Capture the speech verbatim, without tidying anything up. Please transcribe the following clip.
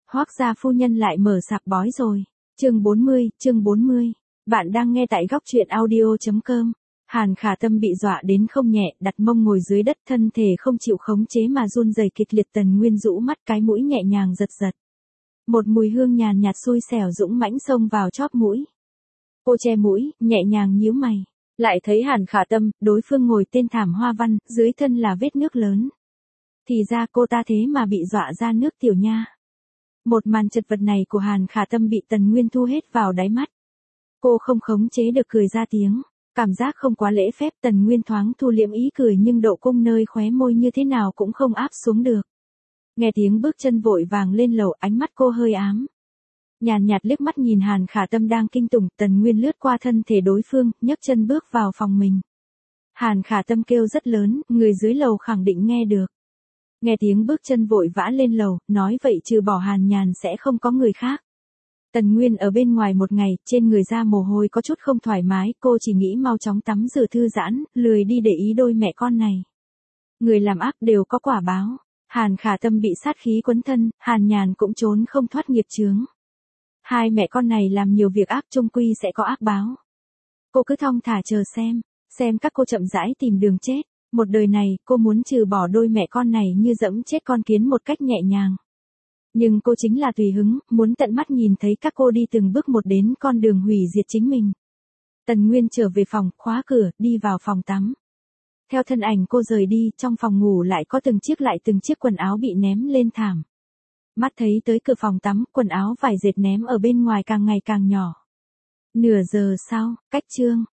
Hoác gia phu nhân lại mở sạp bói rồi. Chương bốn mươi, chương bốn mươi. Bạn đang nghe tại góc truyện audio chấm com. Hàn Khả Tâm bị dọa đến không nhẹ, đặt mông ngồi dưới đất, thân thể không chịu khống chế mà run rẩy kịch liệt. Tần Nguyên rũ mắt, cái mũi nhẹ nhàng giật giật. Một mùi hương nhàn nhạt xui xẻo dũng mãnh xông vào chóp mũi. Cô che mũi, nhẹ nhàng nhíu mày. Lại thấy Hàn Khả Tâm, đối phương ngồi tên thảm hoa văn, dưới thân là vết nước lớn. Thì ra cô ta thế mà bị dọa ra nước tiểu nha. Một màn chật vật này của Hàn Khả Tâm bị Tần Nguyên thu hết vào đáy mắt. Cô không khống chế được cười ra tiếng. Cảm giác không quá lễ phép, Tần Nguyên thoáng thu liễm ý cười nhưng độ cung nơi khóe môi như thế nào cũng không áp xuống được. Nghe tiếng bước chân vội vàng lên lầu, ánh mắt cô hơi ám. Nhàn nhạt liếc mắt nhìn Hàn Khả Tâm đang kinh tủng, Tần Nguyên lướt qua thân thể đối phương, nhấc chân bước vào phòng mình. Hàn Khả Tâm kêu rất lớn, người dưới lầu khẳng định nghe được. Nghe tiếng bước chân vội vã lên lầu, nói vậy trừ bỏ Hàn Nhàn sẽ không có người khác. Tần Nguyên ở bên ngoài một ngày, trên người ra mồ hôi có chút không thoải mái, cô chỉ nghĩ mau chóng tắm rửa thư giãn, lười đi để ý đôi mẹ con này. Người làm ác đều có quả báo. Hàn Khả Tâm bị sát khí quấn thân, Hàn Nhàn cũng trốn không thoát nghiệp chướng. Hai mẹ con này làm nhiều việc ác chung quy sẽ có ác báo. Cô cứ thong thả chờ xem, xem các cô chậm rãi tìm đường chết. Một đời này, cô muốn trừ bỏ đôi mẹ con này như dẫm chết con kiến một cách nhẹ nhàng. Nhưng cô chính là tùy hứng, muốn tận mắt nhìn thấy các cô đi từng bước một đến con đường hủy diệt chính mình. Tần Nguyên trở về phòng, khóa cửa, đi vào phòng tắm. Theo thân ảnh cô rời đi, trong phòng ngủ lại có từng chiếc lại từng chiếc quần áo bị ném lên thảm. Mắt thấy tới cửa phòng tắm, quần áo vải dệt ném ở bên ngoài càng ngày càng nhỏ. Nửa giờ sau, cách chương,